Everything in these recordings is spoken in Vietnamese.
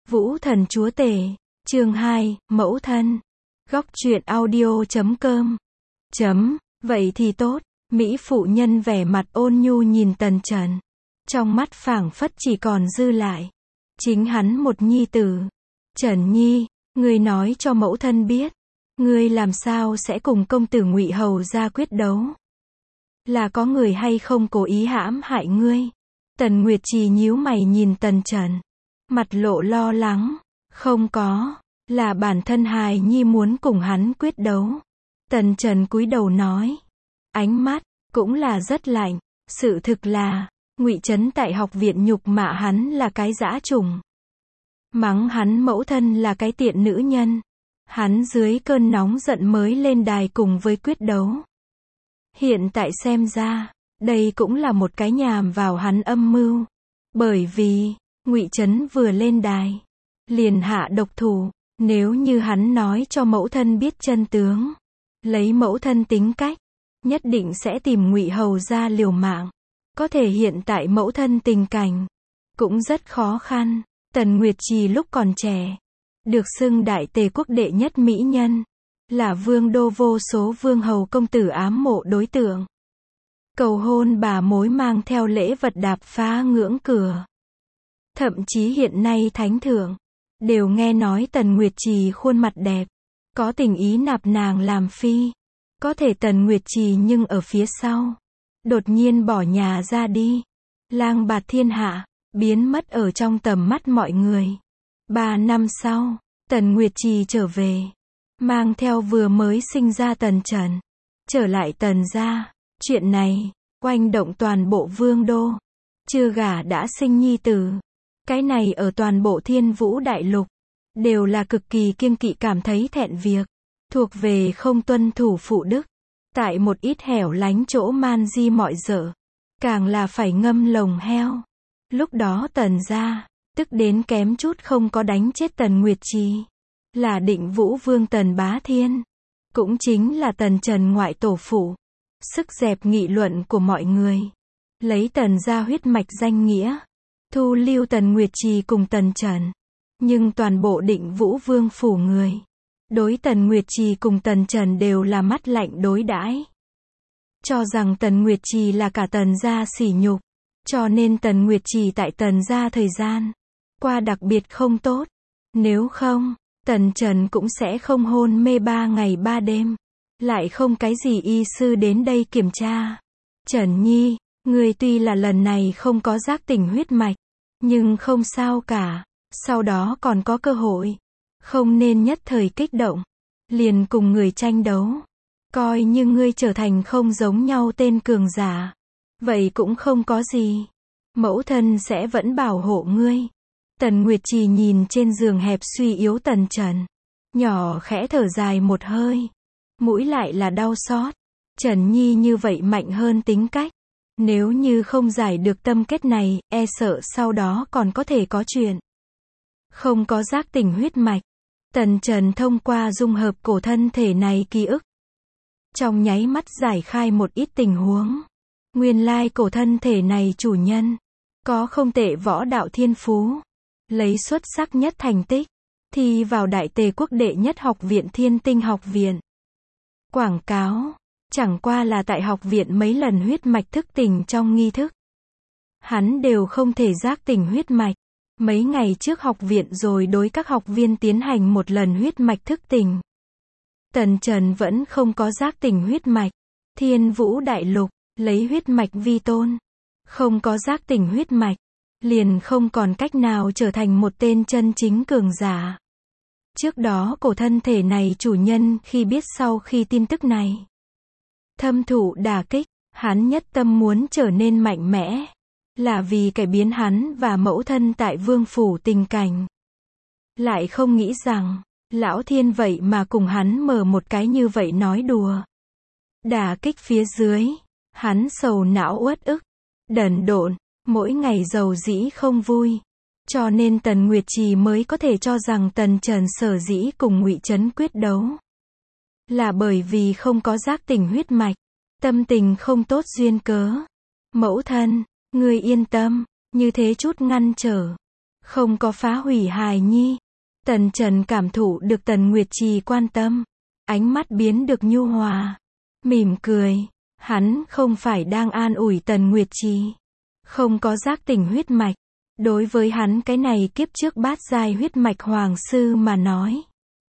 Vũ Thần Chúa Tể, chương 2, Mẫu Thân. Góc truyện audio.com. Vậy thì tốt, Mỹ phụ nhân vẻ mặt ôn nhu nhìn Tần Trần. Trong mắt phảng phất chỉ còn dư lại chính hắn một nhi tử. Trần Nhi, ngươi nói cho mẫu thân biết, ngươi làm sao sẽ cùng công tử Ngụy Hầu ra quyết đấu? Là có người hay không cố ý hãm hại ngươi? Tần Nguyệt Trì nhíu mày nhìn Tần Trần, mặt lộ lo lắng. Không có, là bản thân hài nhi muốn cùng hắn quyết đấu. Tần Trần cúi đầu nói, ánh mắt cũng là rất lạnh. Sự thực là, Ngụy Trấn tại học viện nhục mạ hắn là cái dã trùng, mắng hắn mẫu thân là cái tiện nữ nhân. Hắn dưới cơn nóng giận mới lên đài cùng với quyết đấu. Hiện tại xem ra, đây cũng là một cái nhằm vào hắn âm mưu. Bởi vì, Ngụy Trấn vừa lên đài, liền hạ độc thủ. Nếu như hắn nói cho mẫu thân biết chân tướng, lấy mẫu thân tính cách, nhất định sẽ tìm Ngụy Hầu ra liều mạng. Có thể hiện tại mẫu thân tình cảnh cũng rất khó khăn. Tần Nguyệt Trì lúc còn trẻ, được xưng đại tề quốc đệ nhất mỹ nhân, là vương đô vô số vương hầu công tử ám mộ đối tượng. Cầu hôn bà mối mang theo lễ vật đạp phá ngưỡng cửa. Thậm chí hiện nay thánh thượng đều nghe nói Tần Nguyệt Trì khuôn mặt đẹp, có tình ý nạp nàng làm phi. Có thể Tần Nguyệt Trì nhưng ở phía sau, đột nhiên bỏ nhà ra đi, lang bạt thiên hạ, biến mất ở trong tầm mắt mọi người. 3 năm sau, Tần Nguyệt Trì trở về, mang theo vừa mới sinh ra Tần Trần, trở lại Tần gia. Chuyện này, oanh động toàn bộ vương đô. Chưa gả đã sinh nhi tử. Cái này ở toàn bộ Thiên Vũ Đại Lục, đều là cực kỳ kiêng kỵ, cảm thấy thẹn việc. Thuộc về không tuân thủ phụ đức. Tại một ít hẻo lánh chỗ man di mọi dở, càng là phải ngâm lồng heo. Lúc đó Tần gia, tức đến kém chút không có đánh chết Tần Nguyệt Trì. Là Định Vũ Vương Tần Bá Thiên, cũng chính là Tần Trần ngoại tổ phụ. Sức dẹp nghị luận của mọi người, lấy Tần gia huyết mạch danh nghĩa, thu lưu Tần Nguyệt Trì cùng Tần Trần. Nhưng toàn bộ Định Vũ Vương phủ người, đối Tần Nguyệt Trì cùng Tần Trần đều là mắt lạnh đối đãi, cho rằng Tần Nguyệt Trì là cả Tần gia sỉ nhục. Cho nên Tần Nguyệt Trì tại Tần gia thời gian qua đặc biệt không tốt. Nếu không, Tần Trần cũng sẽ không hôn mê 3 ngày 3 đêm. Lại không cái gì y sư đến đây kiểm tra. Trần Nhi, ngươi tuy là lần này không có giác tỉnh huyết mạch, nhưng không sao cả. Sau đó còn có cơ hội. Không nên nhất thời kích động, liền cùng người tranh đấu. Coi như ngươi trở thành không giống nhau tên cường giả, vậy cũng không có gì. Mẫu thân sẽ vẫn bảo hộ ngươi. Tần Nguyệt Trì nhìn trên giường hẹp suy yếu Tần Trần, nhỏ khẽ thở dài một hơi. Mũi lại là đau xót. Trần Nhi như vậy mạnh hơn tính cách. Nếu như không giải được tâm kết này, e sợ sau đó còn có thể có chuyện. Không có giác tỉnh huyết mạch. Tần Trần thông qua dung hợp cổ thân thể này ký ức, trong nháy mắt giải khai một ít tình huống. Nguyên lai cổ thân thể này chủ nhân có không tệ võ đạo thiên phú, lấy xuất sắc nhất thành tích, thi vào đại tề quốc đệ nhất học viện Thiên Tinh học viện. Quảng cáo, chẳng qua là tại học viện mấy lần huyết mạch thức tỉnh trong nghi thức, hắn đều không thể giác tỉnh huyết mạch. Mấy ngày trước học viện rồi đối các học viên tiến hành một lần huyết mạch thức tỉnh. Tần Trần vẫn không có giác tỉnh huyết mạch. Thiên Vũ Đại Lục, lấy huyết mạch vi tôn. Không có giác tỉnh huyết mạch, liền không còn cách nào trở thành một tên chân chính cường giả. Trước đó cổ thân thể này chủ nhân khi biết sau khi tin tức này, thâm thụ đả kích, hắn nhất tâm muốn trở nên mạnh mẽ. Là vì cải biến hắn và mẫu thân tại vương phủ tình cảnh. Lại không nghĩ rằng, lão thiên vậy mà cùng hắn mở một cái như vậy nói đùa. Đả kích phía dưới, hắn sầu não uất ức, đần độn, mỗi ngày giàu dĩ không vui. Cho nên Tần Nguyệt Trì mới có thể cho rằng Tần Trần sở dĩ cùng Ngụy Trấn quyết đấu, là bởi vì không có giác tỉnh huyết mạch, tâm tình không tốt duyên cớ. Mẫu thân, ngươi yên tâm, như thế chút ngăn trở, không có phá hủy hài nhi. Tần Trần cảm thụ được Tần Nguyệt Trì quan tâm, ánh mắt biến được nhu hòa, mỉm cười. Hắn không phải đang an ủi Tần Nguyệt Trì, không có giác tỉnh huyết mạch. Đối với hắn cái này kiếp trước bát giai huyết mạch hoàng sư mà nói,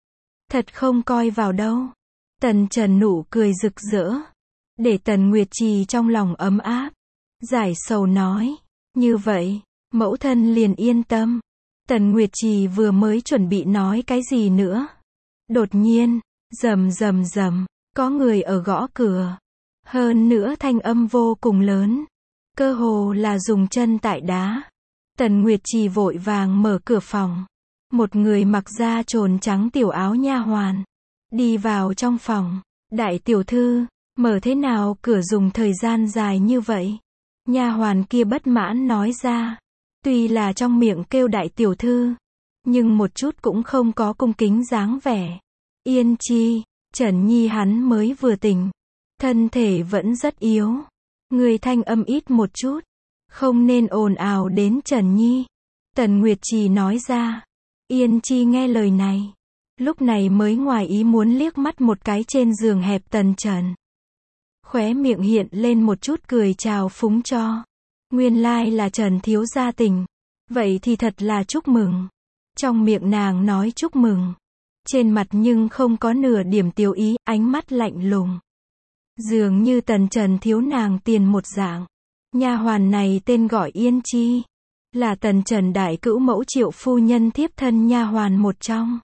thật không coi vào đâu. Tần Trần nụ cười rực rỡ, để Tần Nguyệt Trì trong lòng ấm áp, giải sầu nói, như vậy, mẫu thân liền yên tâm. Tần Nguyệt Trì vừa mới chuẩn bị nói cái gì nữa. Đột nhiên, rầm rầm rầm, có người ở gõ cửa. Hơn nữa thanh âm vô cùng lớn, cơ hồ là dùng chân tại đá. Tần Nguyệt Trì vội vàng mở cửa phòng. Một người mặc da trồn trắng tiểu áo nha hoàn đi vào trong phòng. Đại tiểu thư, mở thế nào cửa dùng thời gian dài như vậy? Nha hoàn kia bất mãn nói ra. Tuy là trong miệng kêu đại tiểu thư, nhưng một chút cũng không có cung kính dáng vẻ. Yên chi, Trần Nhi hắn mới vừa tỉnh, thân thể vẫn rất yếu. Người thanh âm ít một chút, không nên ồn ào đến Trần Nhi. Tần Nguyệt Trì nói ra. Yên chi nghe lời này, lúc này mới ngoài ý muốn liếc mắt một cái trên giường hẹp Tần Trần. Khóe miệng hiện lên một chút cười chào phúng cho. Nguyên lai là Trần thiếu gia tỉnh. Vậy thì thật là chúc mừng. Trong miệng nàng nói chúc mừng, trên mặt nhưng không có nửa điểm tiêu ý, ánh mắt lạnh lùng. Dường như Tần Trần thiếu nàng tiền một dạng. Nha hoàn này tên gọi Yên Chi, là Tần Trần đại cữu mẫu Triệu phu nhân thiếp thân nha hoàn một trong.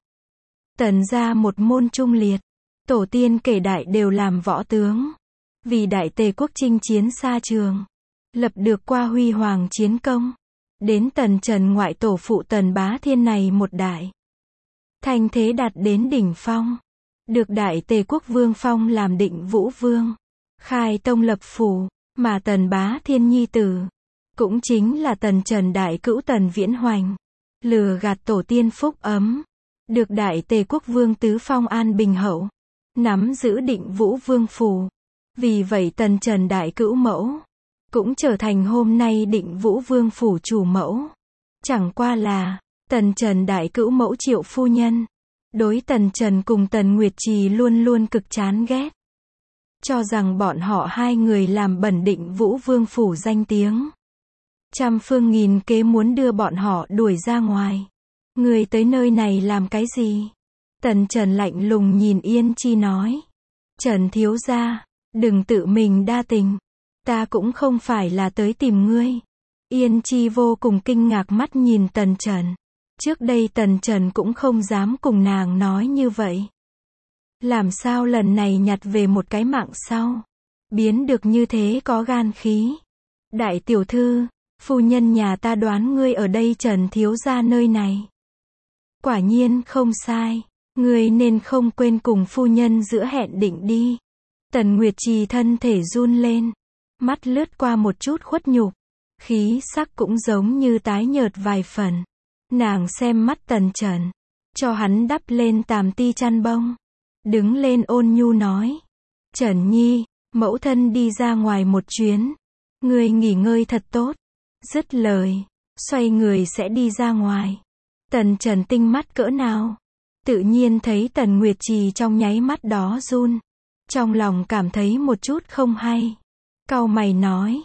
Tần gia một môn trung liệt, tổ tiên kể đại đều làm võ tướng, vì đại Tề quốc chinh chiến xa trường, lập được qua huy hoàng chiến công. Đến Tần Trần ngoại tổ phụ Tần Bá Thiên này một đại, thành thế đạt đến đỉnh phong, được đại Tề quốc vương phong làm Định Vũ vương, khai tông lập phủ. Mà Tần Bá Thiên nhi tử, cũng chính là Tần Trần đại cữu Tần Viễn Hoành, lừa gạt tổ tiên phúc ấm, được đại Tề quốc vương tứ phong an bình hậu, nắm giữ Định Vũ vương phủ. Vì vậy Tần Trần đại cữu mẫu, cũng trở thành hôm nay Định Vũ vương phủ chủ mẫu. Chẳng qua là, Tần Trần đại cữu mẫu Triệu phu nhân, đối Tần Trần cùng Tần Nguyệt Trì luôn luôn cực chán ghét. Cho rằng bọn họ hai người làm bẩn Định Vũ vương phủ danh tiếng. Trăm phương nghìn kế muốn đưa bọn họ đuổi ra ngoài. Người tới nơi này làm cái gì? Tần Trần lạnh lùng nhìn Yên Chi nói. Trần thiếu gia, đừng tự mình đa tình. Ta cũng không phải là tới tìm ngươi. Yên Chi vô cùng kinh ngạc mắt nhìn Tần Trần. Trước đây Tần Trần cũng không dám cùng nàng nói như vậy. Làm sao lần này nhặt về một cái mạng sau, biến được như thế có gan khí. Đại tiểu thư, phu nhân nhà ta đoán ngươi ở đây Trần thiếu gia nơi này. Quả nhiên không sai, ngươi nên không quên cùng phu nhân giữa hẹn định đi. Tần Nguyệt Trì thân thể run lên, mắt lướt qua một chút khuất nhục, khí sắc cũng giống như tái nhợt vài phần. Nàng xem mắt Tần Trần, cho hắn đắp lên tàm ti chăn bông. Đứng lên ôn nhu nói. Trần Nhi, mẫu thân đi ra ngoài một chuyến. Ngươi nghỉ ngơi thật tốt. Dứt lời, xoay người sẽ đi ra ngoài. Tần Trần tinh mắt cỡ nào. Tự nhiên thấy Tần Nguyệt Trì trong nháy mắt đó run. Trong lòng cảm thấy một chút không hay. Cau mày nói.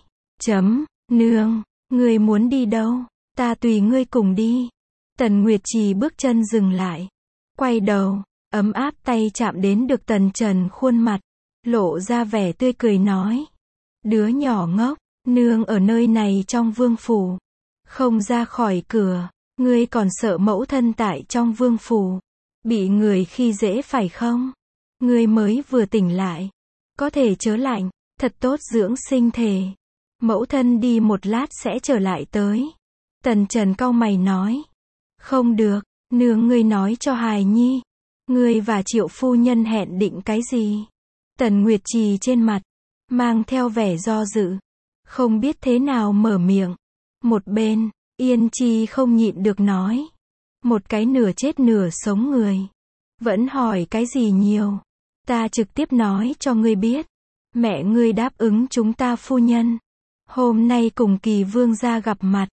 Nương, ngươi muốn đi đâu? Ta tùy ngươi cùng đi. Tần Nguyệt Trì bước chân dừng lại. Quay đầu. Ấm áp tay chạm đến được Tần Trần khuôn mặt, lộ ra vẻ tươi cười nói. Đứa nhỏ ngốc, nương ở nơi này trong vương phủ, không ra khỏi cửa, ngươi còn sợ mẫu thân tại trong vương phủ, bị người khi dễ phải không? Ngươi mới vừa tỉnh lại, có thể chớ lạnh, thật tốt dưỡng sinh thể. Mẫu thân đi một lát sẽ trở lại tới. Tần Trần cau mày nói. Không được, nương ngươi nói cho hài nhi. Ngươi và Triệu phu nhân hẹn định cái gì? Tần Nguyệt Trì trên mặt, mang theo vẻ do dự, không biết thế nào mở miệng. Một bên, Yên Chi không nhịn được nói. Một cái nửa chết nửa sống người. Vẫn hỏi cái gì nhiều. Ta trực tiếp nói cho ngươi biết. Mẹ ngươi đáp ứng chúng ta phu nhân. Hôm nay cùng Kỳ vương gia gặp mặt.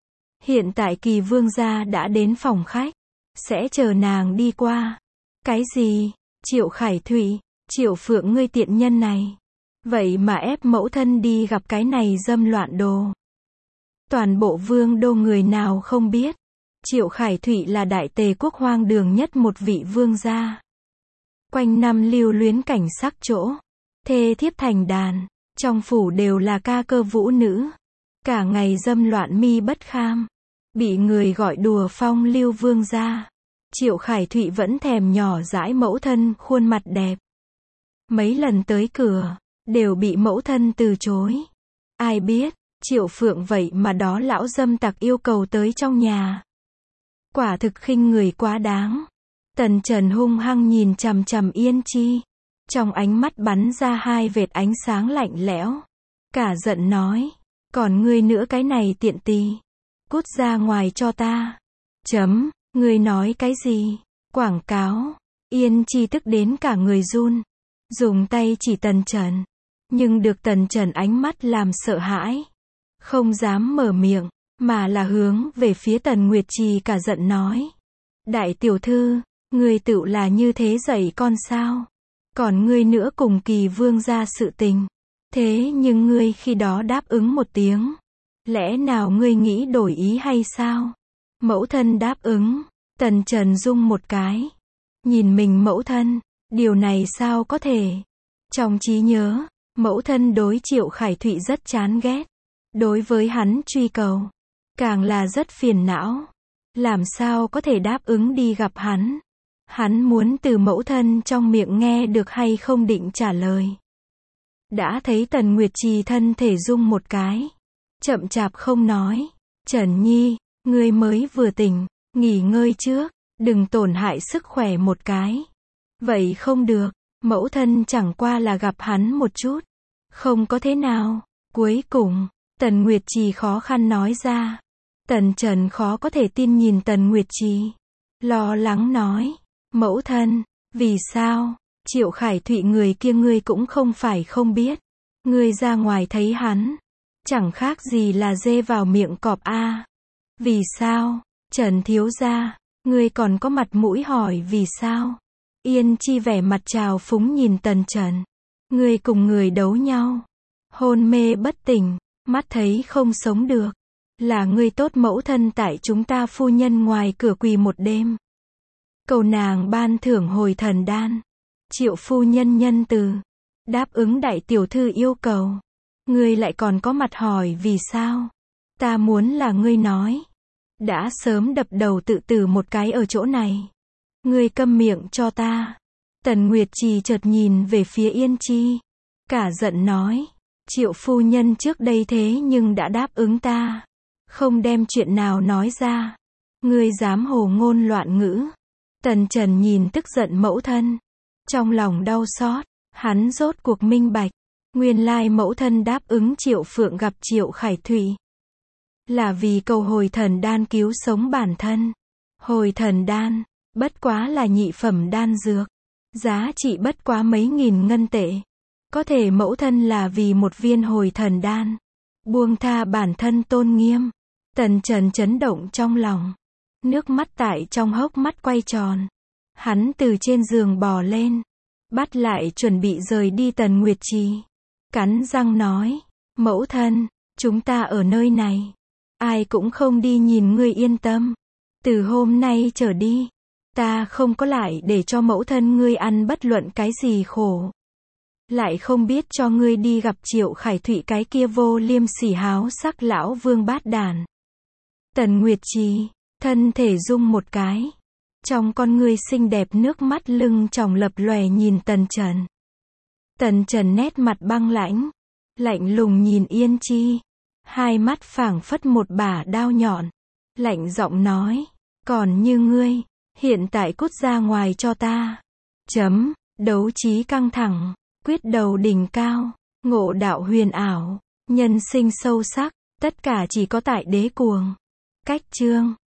Hiện tại Kỳ vương gia đã đến phòng khách, sẽ chờ nàng đi qua. Cái gì? Triệu Khải Thụy, Triệu Phượng ngươi tiện nhân này. Vậy mà ép mẫu thân đi gặp cái này dâm loạn đồ. Toàn bộ vương đô người nào không biết. Triệu Khải Thụy là đại tề quốc hoang đường nhất một vị vương gia. Quanh năm lưu luyến cảnh sắc chỗ. Thê thiếp thành đàn. Trong phủ đều là ca cơ vũ nữ. Cả ngày dâm loạn mi bất kham. Bị người gọi đùa phong lưu vương gia. Triệu Khải Thụy vẫn thèm nhỏ dãi mẫu thân khuôn mặt đẹp. Mấy lần tới cửa, đều bị mẫu thân từ chối. Ai biết, Triệu Phượng vậy mà đó lão dâm tặc yêu cầu tới trong nhà. Quả thực khinh người quá đáng. Tần Trần hung hăng nhìn chằm chằm Yên Chi. Trong ánh mắt bắn ra hai vệt ánh sáng lạnh lẽo. Cả giận nói, còn ngươi nữa cái này tiện tì. Cút ra ngoài cho ta. Ngươi nói cái gì? Quảng cáo. Yên Chi tức đến cả người run. Dùng tay chỉ Tần Trần. Nhưng được Tần Trần ánh mắt làm sợ hãi. Không dám mở miệng, mà là hướng về phía Tần Nguyệt Trì cả giận nói. Đại tiểu thư, ngươi tựu là như thế dạy con sao? Còn ngươi nữa cùng Kỳ vương gia sự tình. Thế nhưng ngươi khi đó đáp ứng một tiếng. Lẽ nào ngươi nghĩ đổi ý hay sao? Mẫu thân đáp ứng. Tần Trần rung một cái. Nhìn mình mẫu thân. Điều này sao có thể? Trong trí nhớ, mẫu thân đối Triệu Khải Thụy rất chán ghét. Đối với hắn truy cầu, càng là rất phiền não. Làm sao có thể đáp ứng đi gặp hắn? Hắn muốn từ mẫu thân trong miệng nghe được hay không định trả lời. Đã thấy Tần Nguyệt Trì thân thể rung một cái. Chậm chạp không nói. Trần Nhi, ngươi mới vừa tỉnh, nghỉ ngơi trước, đừng tổn hại sức khỏe một cái. Vậy không được, mẫu thân chẳng qua là gặp hắn một chút. Không có thế nào. Cuối cùng, Tần Nguyệt Trì khó khăn nói ra. Tần Trần khó có thể tin nhìn Tần Nguyệt Trì. Lo lắng nói, mẫu thân, vì sao? Triệu Khải Thụy người kia ngươi cũng không phải không biết. Ngươi ra ngoài thấy hắn. Chẳng khác gì là dê vào miệng cọp a. Vì sao? Trần thiếu gia, ngươi còn có mặt mũi hỏi vì sao? Yên Chi vẻ mặt trào phúng nhìn Tần Trần. Ngươi cùng người đấu nhau. Hôn mê bất tỉnh, mắt thấy không sống được. Là ngươi tốt mẫu thân tại chúng ta phu nhân ngoài cửa quỳ một đêm. Cầu nàng ban thưởng hồi thần đan. Triệu phu nhân nhân từ. Đáp ứng đại tiểu thư yêu cầu. Ngươi lại còn có mặt hỏi vì sao? Ta muốn là ngươi nói. Đã sớm đập đầu tự tử một cái ở chỗ này. Ngươi câm miệng cho ta. Tần Nguyệt Trì chợt nhìn về phía Yên Chi. Cả giận nói. Triệu phu nhân trước đây thế nhưng đã đáp ứng ta. Không đem chuyện nào nói ra. Ngươi dám hồ ngôn loạn ngữ. Tần Trần nhìn tức giận mẫu thân. Trong lòng đau xót. Hắn rốt cuộc minh bạch. Nguyên lai mẫu thân đáp ứng Triệu Phượng gặp Triệu Khải Thụy. Là vì cầu hồi thần đan cứu sống bản thân. Hồi thần đan, bất quá là nhị phẩm đan dược. Giá trị bất quá mấy nghìn ngân tệ. Có thể mẫu thân là vì một viên hồi thần đan. Buông tha bản thân tôn nghiêm. Tần Trần chấn động trong lòng. Nước mắt tại trong hốc mắt quay tròn. Hắn từ trên giường bò lên. Bắt lại chuẩn bị rời đi Tần Nguyệt Trì. Cắn răng nói. Mẫu thân, chúng ta ở nơi này. Ai cũng không đi nhìn ngươi yên tâm. Từ hôm nay trở đi. Ta không có lại để cho mẫu thân ngươi ăn bất luận cái gì khổ. Lại không biết cho ngươi đi gặp Triệu Khải Thụy cái kia vô liêm sỉ háo sắc lão vương bát đàn. Tần Nguyệt Trì, thân thể rung một cái. Trong con ngươi xinh đẹp nước mắt lưng tròng lập lòe nhìn Tần Trần. Tần Trần nét mặt băng lãnh. Lạnh lùng nhìn Yên Chi. Hai mắt phảng phất một bả đao nhọn. Lạnh giọng nói. Còn như ngươi, hiện tại cút ra ngoài cho ta. Đấu trí căng thẳng. Quyết đầu đỉnh cao. Ngộ đạo huyền ảo. Nhân sinh sâu sắc. Tất cả chỉ có tại đế cuồng. Cách chương